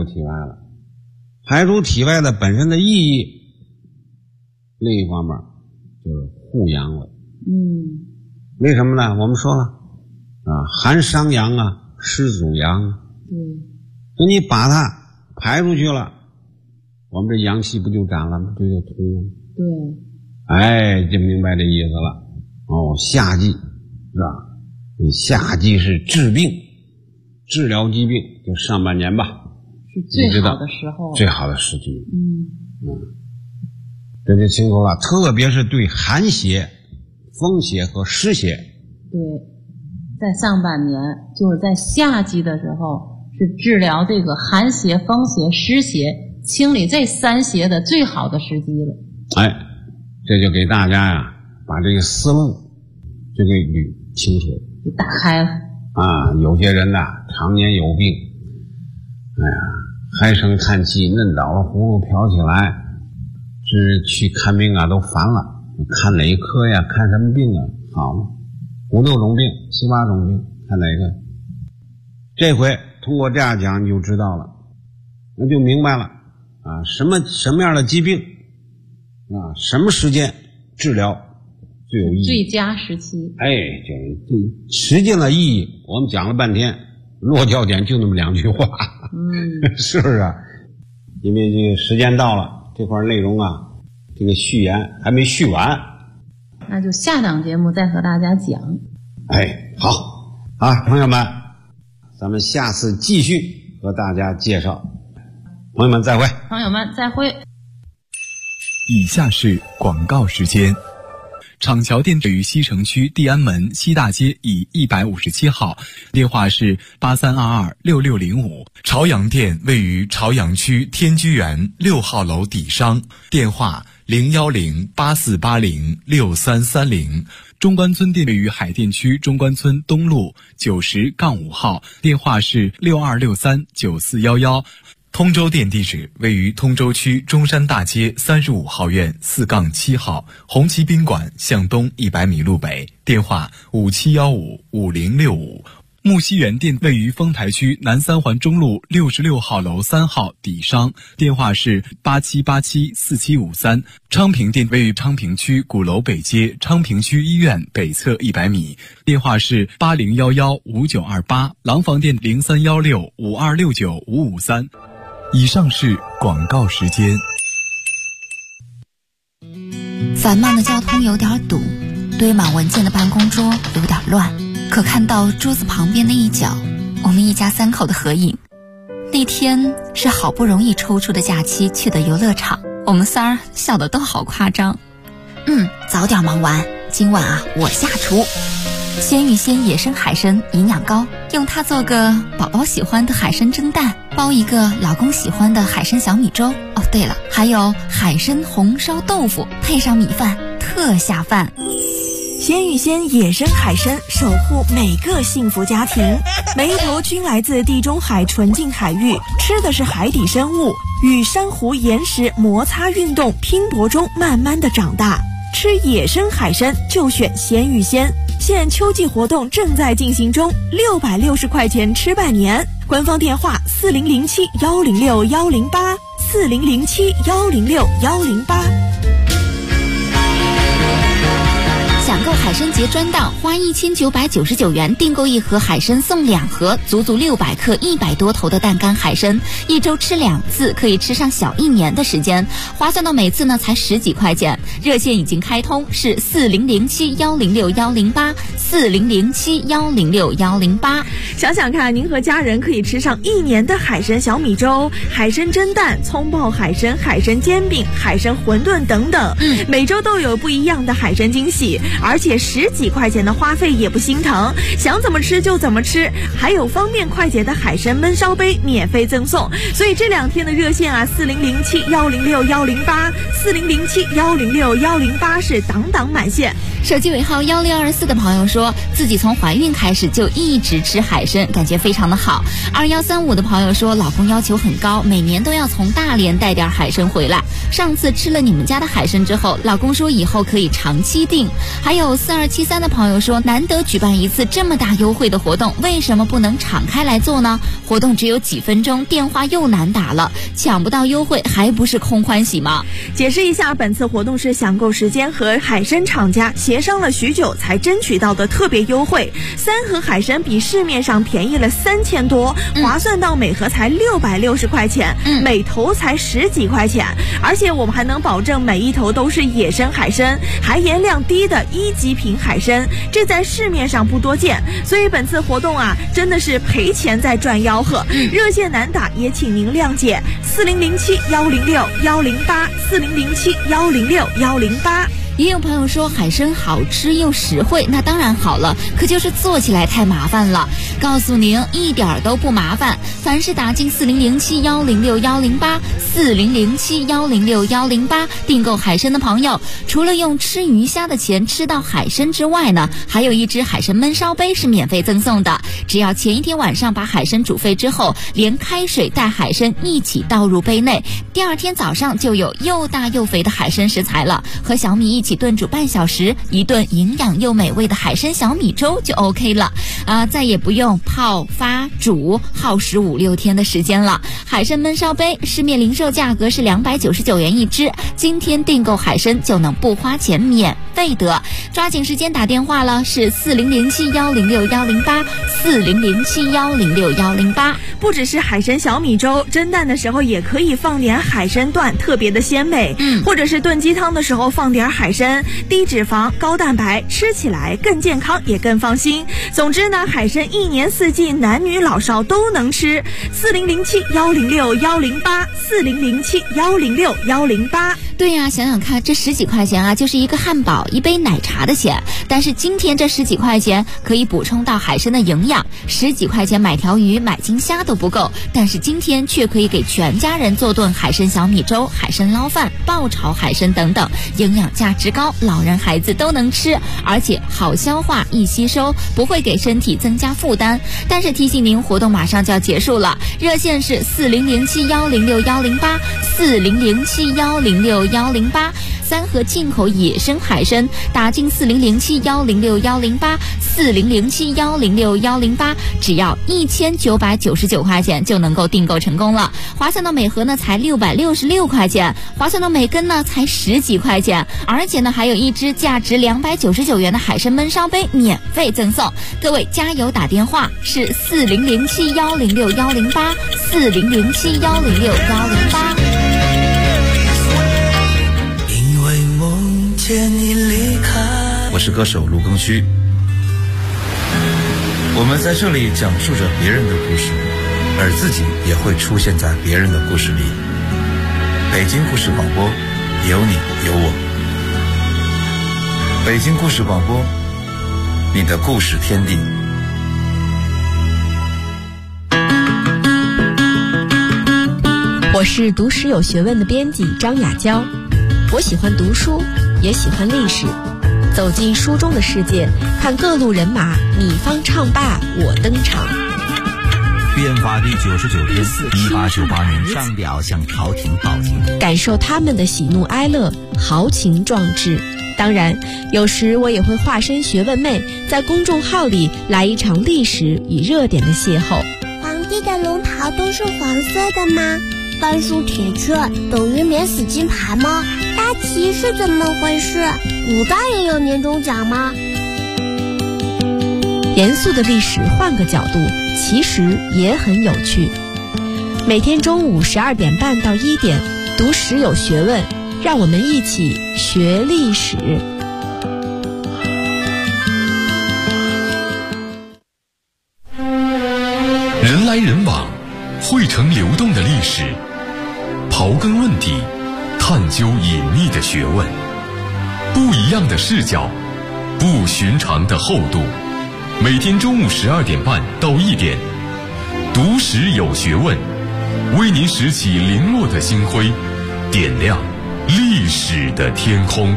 Speaker 5: 排出体外的本身的意义，另一方面就是护阳了。为什么呢？我们说了寒伤阳湿阻阳所以你把它排出去了，我们这阳气不就长了吗？这就通了。对，就明白这意思了。夏季是吧？夏季是治病、治疗疾病，就上半年吧，
Speaker 6: 是最好的时候，
Speaker 5: 最好的时机。这就清楚了。特别是对寒邪、风邪和湿邪。
Speaker 6: 对，在上半年，就是在夏季的时候，是治疗这个寒邪、风邪、湿邪，清理这三邪的最好的时机了。
Speaker 5: 这就给大家把这个思路就给捋清楚，
Speaker 6: 给打开了
Speaker 5: 有些人常年有病，唉声叹气，嫩倒了葫芦瓢起来，是去看病都烦了，看哪一科呀？看什么病好嘛，5、6种病，7、8种病，看哪个？这回通过这样讲你就知道了，那就明白了什么样的疾病什么时间治疗最有意义，
Speaker 6: 最佳时期。
Speaker 5: 这实际的意义我们讲了半天，落脚点就那么2句话，是不是因为这个时间到了，这块内容这个序言还没续完，
Speaker 6: 那就下档节目再和大家讲。
Speaker 5: 好朋友们，咱们下次继续和大家介绍。朋友们再会。
Speaker 6: 朋友们再会。
Speaker 3: 以下是广告时间。厂桥店位于西城区地安门西大街以157号，电话是83226605。朝阳店位于朝阳区天居园6号楼底商，电话01084806330。中关村店位于海淀区中关村东路90-5号，电话是62639411。通州店地址位于通州区中山大街35号院4-7号，红旗宾馆向东100米路北，电话57155065。木樨园店位于丰台区南三环中路66号楼3号底商，电话是87874753。昌平店位于昌平区鼓楼北街昌平区医院北侧100米，电话是80115928。廊坊店031652695553。 以上是广告时间。
Speaker 7: 繁忙的交通有点堵，堆满文件的办公桌有点乱，可看到桌子旁边的一角，我们一家3口的合影。那天是好不容易抽出的假期去的游乐场，我们仨笑得都好夸张。早点忙完，今晚啊我下厨。鲜芋仙野生海参营养高，用它做个宝宝喜欢的海参蒸蛋，包一个老公喜欢的海参小米粥。哦，对了，还有海参红烧豆腐，配上米饭，特下饭。
Speaker 8: 鲜芋仙野生海参守护每个幸福家庭，每一头均来自地中海纯净海域，吃的是海底生物，与珊瑚岩石摩擦运动拼搏中慢慢的长大。吃野生海参就选鲜芋仙，现秋季活动正在进行中，660块钱吃半年。官方电话4007106108，4007106108。
Speaker 7: 享购海参节专档，花1999元订购1盒海参送2盒，足足600克100多头的淡干海参，1周吃2次，可以吃上小1年的时间，划算到每次呢才10几块钱。热线已经开通，是4007106108，4007106108。
Speaker 8: 想想看，您和家人可以吃上1年的海参小米粥、海参蒸蛋、葱爆海参、海参煎饼、海参馄饨等等，每周都有不一样的海参惊喜，而且10几块钱的花费也不心疼，想怎么吃就怎么吃，还有方便快捷的海参焖烧杯免费赠送。所以这2天的热线啊，4007106108，4007106108是档档满线。
Speaker 7: 手机尾号1624的朋友说，自己从怀孕开始就一直吃海参，感觉非常的好。2135的朋友说，老公要求很高，每年都要从大连带点海参回来。上次吃了你们家的海参之后，老公说以后可以长期订。还有4273的朋友说，难得举办一次这么大优惠的活动，为什么不能敞开来做呢？活动只有几分钟，电话又难打了，抢不到优惠还不是空欢喜吗？
Speaker 8: 解释一下，本次活动是享购时间和海参厂家协商了许久才争取到的特别优惠，3盒海参比市面上便宜了3000多，划算到每盒才660块钱，每头才10几块钱，而且我们还能保证每一头都是野生海参，含盐量低的1级品海参，这在市面上不多见，所以本次活动啊，真的是赔钱在赚吆喝。热线难打，也请您谅解，4007106108，4007106108。
Speaker 7: 也有朋友说海参好吃又实惠，那当然好了，可就是做起来太麻烦了。告诉您，一点都不麻烦，凡是打进4007106108，4007106108订购海参的朋友，除了用吃鱼虾的钱吃到海参之外呢，还有1只海参焖烧杯是免费赠送的。只要前一天晚上把海参煮沸之后，连开水带海参一起倒入杯内，第2天早上就有又大又肥的海参食材了，和小米一起炖煮半小时，一顿营养又美味的海参小米粥就 OK 了再也不用泡发煮耗时5、6天的时间了。海参焖烧杯市面零售价格是299元1只，今天订购海参就能不花钱免费得，抓紧时间打电话了，是4007106108，4007106108。
Speaker 8: 不只是海参小米粥，蒸蛋的时候也可以放点海参段，特别的鲜美。或者是炖鸡汤的时候放点海参，低脂肪高蛋白，吃起来更健康也更放心。总之呢，海参1年4季男女老少都能吃，4007106108，4007106108。
Speaker 7: 对呀，想想看，这10几块钱啊，就是一个汉堡、一杯奶茶的钱。但是今天这10几块钱可以补充到海参的营养，10几块钱买条鱼、买斤虾都不够，但是今天却可以给全家人做顿海参小米粥、海参捞饭、爆炒海参等等，营养价值高，老人孩子都能吃，而且好消化、易吸收，不会给身体增加负担。但是提醒您，活动马上就要结束了，热线是4007106108，4007106108，3盒进口野生海参打进4007106108 4007106108，只要1999块钱就能够订购成功了。划算到每盒呢才666块钱，划算到每根呢才10几块钱，而且呢还有一只价值299元的海参焖烧杯免费赠送。各位加油打电话是4007106108，4007106108。
Speaker 9: 因为梦见你离开。我是歌手卢庚戌，我们在这里讲述着别人的故事，而自己也会出现在别人的故事里。北京故事广播，有你有我。北京故事广播，你的故事天地。
Speaker 10: 我是读史有学问的编辑张雅娇，我喜欢读书，也喜欢历史。走进书中的世界，看各路人马，你方唱罢我登场。
Speaker 11: 变法第99天，1898年上表向朝廷报警，
Speaker 10: 感受他们的喜怒哀乐，豪情壮志。当然，有时我也会化身学问妹，在公众号里来一场历史与热点的邂逅。
Speaker 12: 皇帝的龙袍都是黄色的吗？翻书铁券等于免死金牌吗？大旗是怎么回事？古代也有年终奖吗？
Speaker 10: 严肃的历史换个角度，其实也很有趣。每天中午12点半到1点，读史有学问，让我们一起学历史。
Speaker 1: 人来人往，汇成流动的历史，刨根问底，探究隐秘的学问，不一样的视角，不寻常的厚度。每天中午12点半到1点，读史有学问，为您拾起零落的星辉，点亮历史的天空。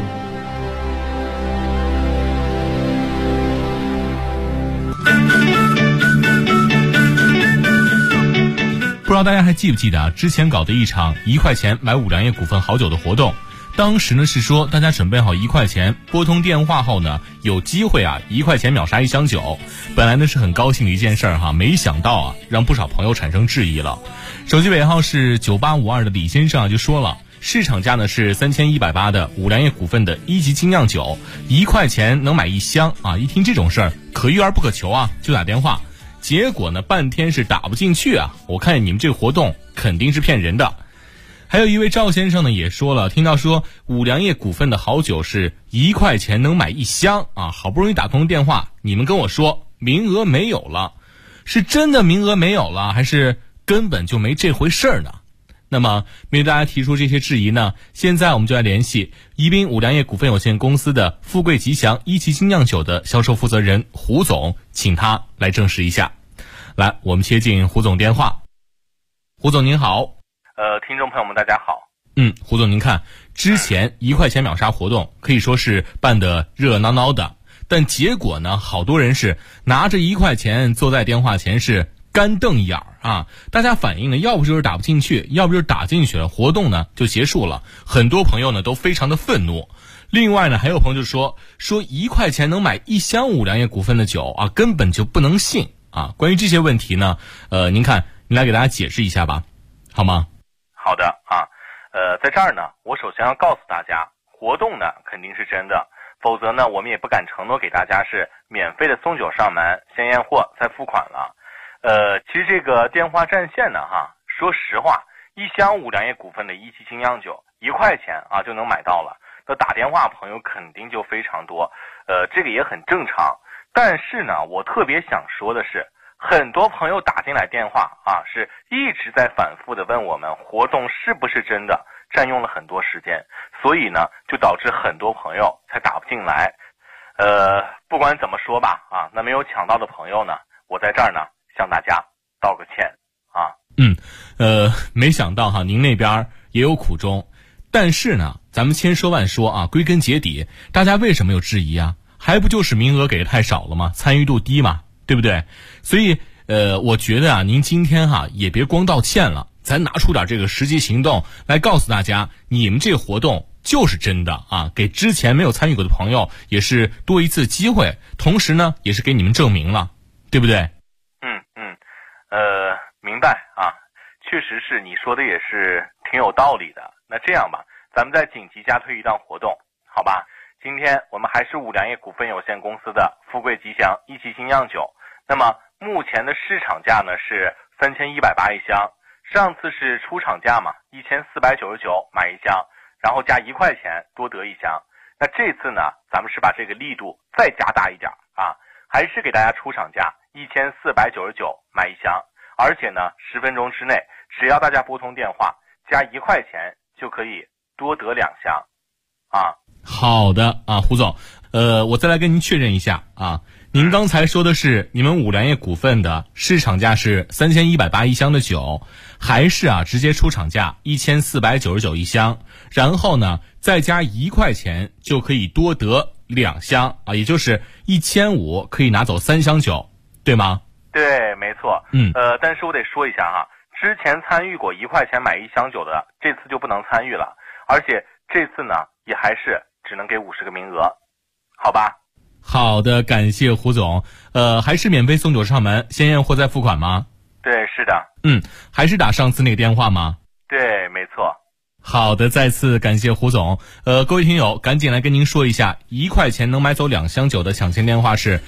Speaker 13: 不知道大家还记不记得之前搞的一场1块钱买五粮液股份好酒的活动。当时呢是说大家准备好1块钱，拨通电话后呢有机会1块钱秒杀1箱酒。本来呢是很高兴的一件事哈，没想到让不少朋友产生质疑了。手机尾号是9852的李先生就说了，市场价呢是3180的五粮液股份的1级精酿酒，1块钱能买1箱一听这种事儿可遇而不可求就打电话。结果呢半天是打不进去我看你们这个活动肯定是骗人的。还有一位赵先生呢也说了，听到说五粮液股份的好酒是1块钱能买1箱好不容易打通电话，你们跟我说名额没有了，是真的名额没有了，还是根本就没这回事儿呢？那么面对大家提出这些质疑呢，现在我们就来联系宜宾五粮液股份有限公司的富贵吉祥1级精酿酒的销售负责人胡总，请他来证实一下。来，我们接进胡总电话。胡总您好。
Speaker 14: 听众朋友们大家好。
Speaker 13: 胡总您看，之前1块钱秒杀活动可以说是办得热热闹闹的，但结果呢好多人是拿着1块钱坐在电话前是干瞪眼大家反映呢要不就是打不进去，要不就是打进去了，活动呢就结束了。很多朋友呢都非常的愤怒。另外呢还有朋友就说1块钱能买1箱五粮液股份的酒根本就不能信关于这些问题呢您看您来给大家解释一下吧，好吗？
Speaker 14: 好的在这儿呢我首先要告诉大家，活动呢肯定是真的，否则呢我们也不敢承诺给大家是免费的送酒上门，先验货再付款了。其实这个电话占线呢说实话，1箱五粮液股份的1级精酿酒1块钱就能买到了，那打电话朋友肯定就非常多，这个也很正常。但是呢我特别想说的是，很多朋友打进来电话是一直在反复的问我们活动是不是真的，占用了很多时间，所以呢就导致很多朋友才打不进来。不管怎么说吧那没有抢到的朋友呢，我在这儿呢向大家道个歉
Speaker 13: 没想到您那边也有苦衷。但是呢咱们千说万说归根结底大家为什么有质疑还不就是名额给的太少了吗？参与度低嘛，对不对？所以我觉得您今天也别光道歉了，咱拿出点这个实际行动来告诉大家，你们这个活动就是真的啊，给之前没有参与过的朋友也是多一次机会，同时呢也是给你们证明了，对不对？
Speaker 14: 明白啊，确实是你说的也是挺有道理的。那这样吧，咱们再紧急加推一档活动，好吧？今天我们还是五粮液股份有限公司的富贵吉祥一期精酿酒，那么目前的市场价呢是3180一箱，上次是出厂价嘛，1499买一箱，然后加1块钱多得一箱。那这次呢，咱们是把这个力度再加大一点啊，还是给大家出厂价1499买一箱，而且呢10分钟之内，只要大家拨通电话加1块钱就可以多得2箱啊。
Speaker 13: 好的啊，胡总，我再来跟您确认一下啊，您刚才说的是你们五粮液股份的市场价是3180一箱的酒，还是啊直接出厂价1499一箱，然后呢再加1块钱就可以多得2箱啊，也就是1500可以拿走3箱酒，对吗？
Speaker 14: 对，没错。但是我得说一下哈，之前参与过1块钱买1箱酒的，这次就不能参与了，而且这次呢也还是只能给50个名额，好吧？
Speaker 13: 好的，感谢胡总。还是免费送酒上门，先验货再付款吗？
Speaker 14: 对，是的。
Speaker 13: 还是打上次那个电话吗？
Speaker 14: 对，没错。
Speaker 13: 好的，再次感谢胡总。各位听友，赶紧来跟您说一下，1块钱能买走2箱酒的抢先电话是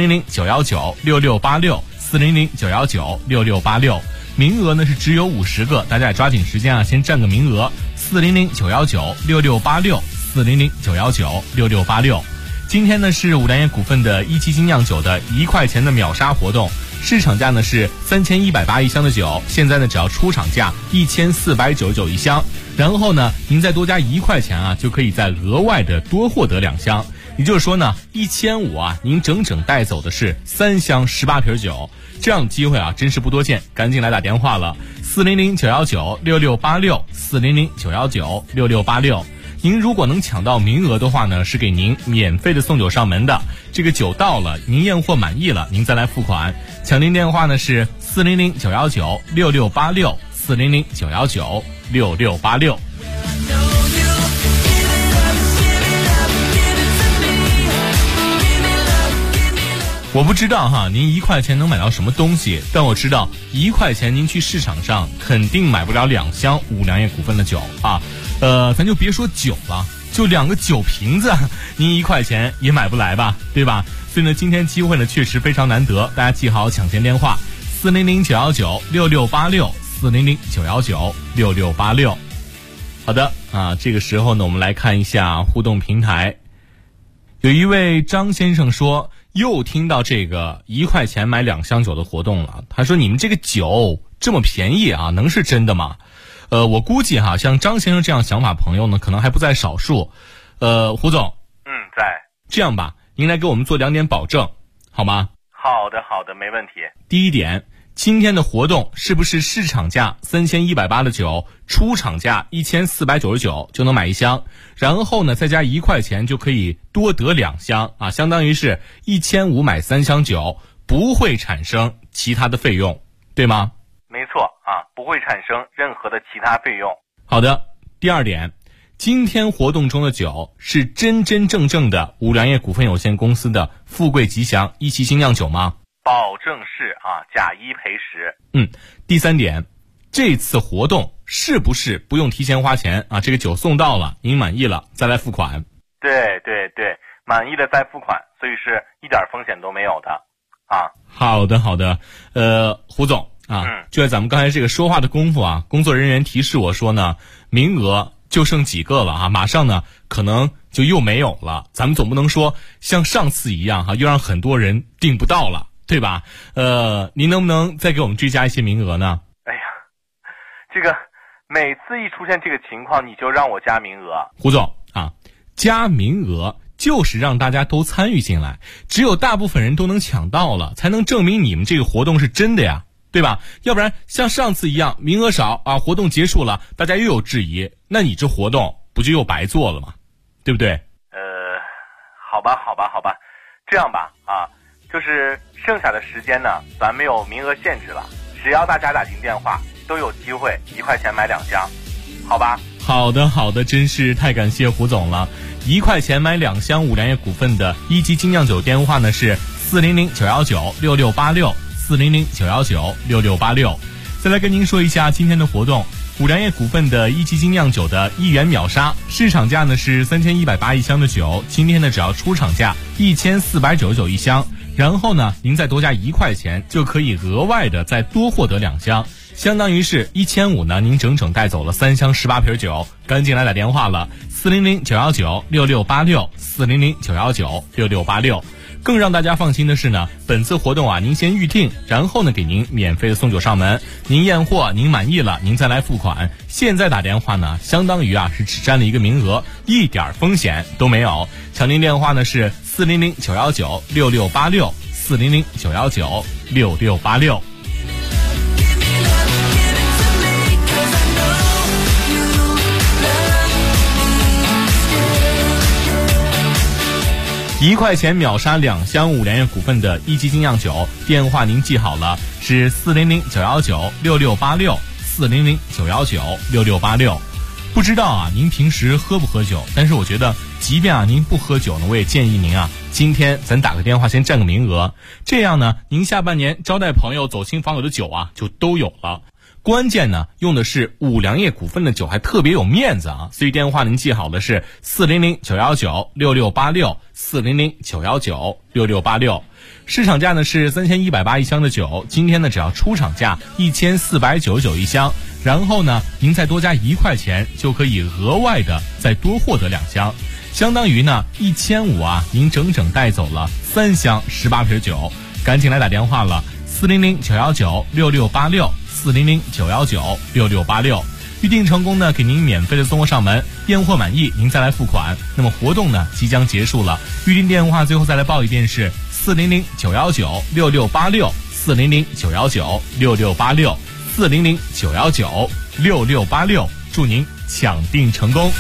Speaker 13: 400-919-6686，400-919-6686。名额呢是只有50个，大家也抓紧时间啊，先占个名额。400-919-6686，400-919-6686。今天呢是五粮液股份的一期精酿酒的1块钱的秒杀活动，市场价呢是3180一箱的酒，现在呢只要出厂价1499一箱，然后呢您再多加1块钱啊，就可以再额外的多获得2箱，也就是说呢1500啊，您整整带走的是3箱18瓶酒，这样的机会啊真是不多见，赶紧来打电话了，400-919-6686，400-919-6686。您如果能抢到名额的话呢，是给您免费的送酒上门的。这个酒到了，您验货满意了，您再来付款。抢订电话呢是400-919-6686，400-919-6686。我不知道哈，您1块钱能买到什么东西，但我知道1块钱您去市场上肯定买不了2箱五粮液股份的酒啊。咱就别说酒了，就2个酒瓶子，您1块钱也买不来吧，对吧？所以呢，今天机会呢确实非常难得，大家记好抢先电话：400-919-6686，400-919-6686。好的啊，这个时候呢，我们来看一下互动平台。有一位张先生说，又听到这个1块钱买2箱酒的活动了。他说：“你们这个酒这么便宜啊，能是真的吗？”我估计哈，像张先生这样想法朋友呢，可能还不在少数。胡总，
Speaker 14: 在。
Speaker 13: 这样吧，您来给我们做2点保证，好吗？
Speaker 14: 好的，没问题。
Speaker 13: 第一点，今天的活动是不是市场价3180的酒，出厂价1499就能买1箱，然后呢再加1块钱就可以多得2箱啊，相当于是1500买3箱酒，不会产生其他的费用，对吗？
Speaker 14: 没错啊，不会产生任何的其他费用。
Speaker 13: 好的，第二点，今天活动中的酒是真真正正的五粮液股份有限公司的富贵吉祥一期精酿酒吗？
Speaker 14: 保证是啊，假1赔10。
Speaker 13: 第三点，这次活动是不是不用提前花钱啊？这个酒送到了，您满意了再来付款。
Speaker 14: 对，满意了再付款，所以是一点风险都没有的啊。
Speaker 13: 好的，胡总啊，就在咱们刚才这个说话的功夫啊，工作人员提示我说呢，名额就剩几个了啊，马上呢可能就又没有了。咱们总不能说像上次一样哈，又让很多人订不到了，对吧？您能不能再给我们追加一些名额呢？
Speaker 14: 哎呀，这个每次一出现这个情况，你就让我加名额。
Speaker 13: 胡总啊，加名额就是让大家都参与进来，只有大部分人都能抢到了，才能证明你们这个活动是真的呀。对吧？要不然像上次一样名额少啊，活动结束了大家又有质疑，那你这活动不就又白做了吗？对不对？
Speaker 14: 好吧，这样吧啊，就是剩下的时间呢，咱没有名额限制了，只要大家打进电话都有机会1块钱买2箱，好吧？
Speaker 13: 好的，真是太感谢胡总了。1块钱买2箱五粮液股份的一级精酿酒电话呢是400-919-6686，400-919-6686。再来跟您说一下今天的活动，五粮液股份的一级精酿酒的1元秒杀，市场价呢是3180一箱的酒，今天呢只要出厂价1499一箱，然后呢您再多加1块钱就可以额外的再多获得2箱，相当于是1500呢，您整整带走了3箱18瓶酒，赶紧来打电话了，400-919-6686，400-919-6686。更让大家放心的是呢，本次活动啊，您先预定，然后呢给您免费的送酒上门，您验货您满意了，您再来付款。现在打电话呢，相当于啊是只占了一个名额，一点风险都没有。抢您电话呢是400-919-6686，400-919-6686。1块钱秒杀2箱五粮液股份的一级精酿酒，电话您记好了，是400-919-6686，400-919-6686。不知道啊，您平时喝不喝酒？但是我觉得，即便啊您不喝酒呢，我也建议您啊，今天咱打个电话先占个名额，这样呢，您下半年招待朋友、走亲访友的酒啊，就都有了。关键呢，用的是五粮液股份的酒，还特别有面子啊！所以电话您记好的是400-919-6686，400-919-6686。市场价呢是3180一箱的酒，今天呢只要出厂价1499一箱，然后呢您再多加1块钱就可以额外的再多获得2箱，相当于呢1500啊，您整整带走了3箱18瓶酒，赶紧来打电话了，400-919-6686，400-919-6686。预定成功呢，给您免费的送货上门，验货满意您再来付款。那么活动呢即将结束了，预定电话最后再来报一遍是400-919-6686，400-919-6686，400-919-6686，祝您抢订成功。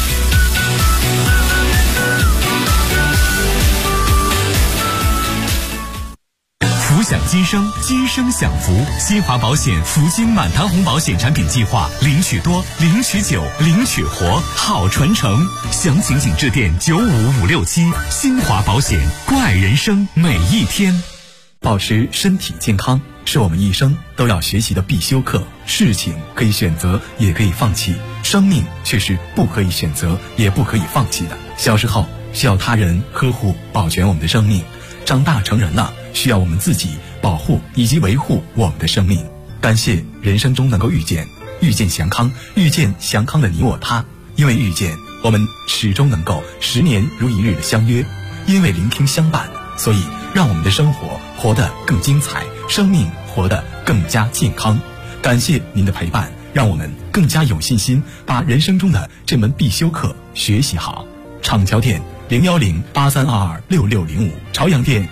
Speaker 1: 福享今生，今生享福。新华保险福星满堂红保险产品计划，领取多，领取久，领取活，好传承。详情请致电95567。新华保险，关爱人生每一天。
Speaker 3: 保持身体健康是我们一生都要学习的必修课。事情可以选择，也可以放弃，生命却是不可以选择，也不可以放弃的。小时候需要他人呵护保全我们的生命，长大成人了，需要我们自己保护以及维护我们的生命。感谢人生中能够遇见祥康，遇见祥康的你我他。因为遇见，我们始终能够10年如一日的相约；因为聆听相伴，所以让我们的生活活得更精彩，生命活得更加健康。感谢您的陪伴，让我们更加有信心把人生中的这门必修课学习好。厂桥店01083226605，朝阳店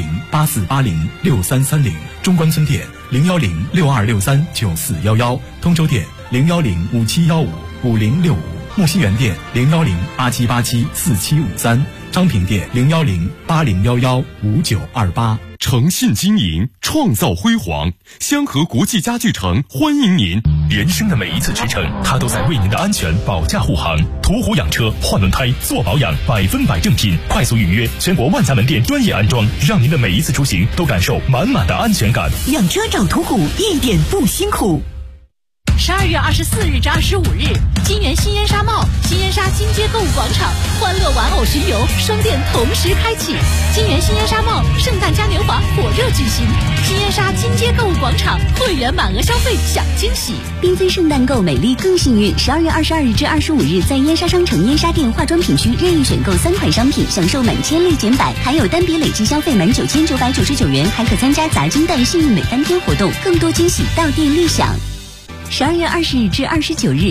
Speaker 3: 01084806330，中关村店01062639411，通州店01057155065，木樨园店01087874753，昌平店01080115928。
Speaker 1: 诚信经营，创造辉煌。香河国际家具城欢迎您。人生的每一次驰骋，它都在为您的安全保驾护航。途虎养车，换轮胎，做保养，100%正品，快速预约，全国万家门店专业安装，让您的每一次出行都感受满满的安全感。
Speaker 15: 养车找途虎，一点不辛苦。
Speaker 2: 12月24日至25日，金源新烟纱帽、新烟纱金街购物广场欢乐玩偶巡游双店同时开启。金源新烟纱帽圣诞嘉年华火热举行，新烟纱金街购物广场会员满额消费享惊喜，
Speaker 15: 缤纷圣诞购美丽更幸运。12月22日至25日，在烟纱商城烟纱店化妆品区任意选购3款商品，享受满千立减100，还有单笔累计消费满9999元，还可参加砸金蛋幸运每3天活动，更多惊喜到店立享。12月20日至29日。